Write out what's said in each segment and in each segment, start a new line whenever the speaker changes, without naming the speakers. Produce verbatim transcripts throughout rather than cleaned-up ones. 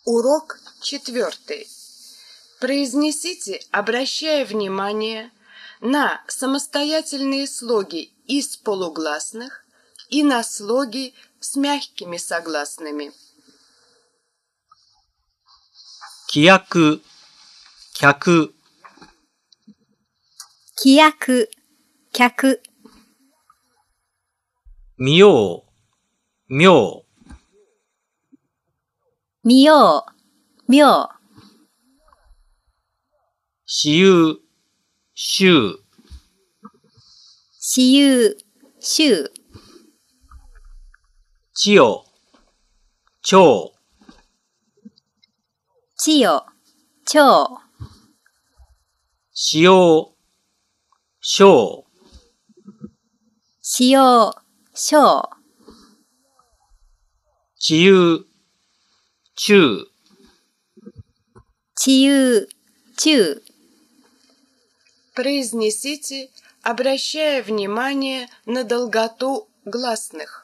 Урок четвертый. Произнесите, обращая внимание на самостоятельные слоги из полугласных и на слоги с мягкими согласными.
規約、客、
規約、客、
見よう、妙、
見よう、妙、
私有、衆、
私有、衆、
千代、長、
千代、長、
使用、小、
使用、小、
自由、中、
自由、中。
Произнесите, обращая внимание на долготу гласных.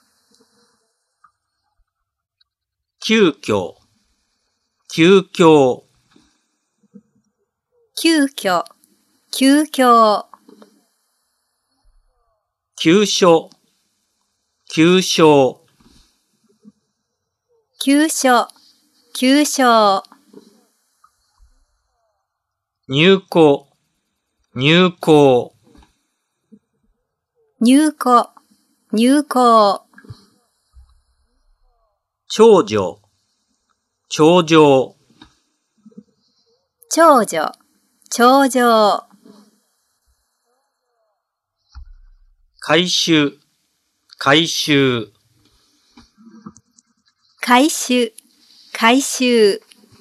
急遽、急遽、
急遽、急遽、
急所、急所、
急所、急所、
入庫、入庫、
入庫、入庫、
長女、長女、
長女、長女、
回収、回収、
回収、回収、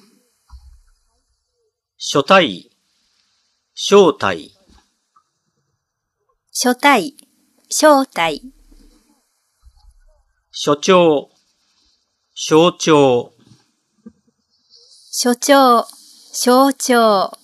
初対、招待、
初対、招待、
所長、象徴、
所長、象徴。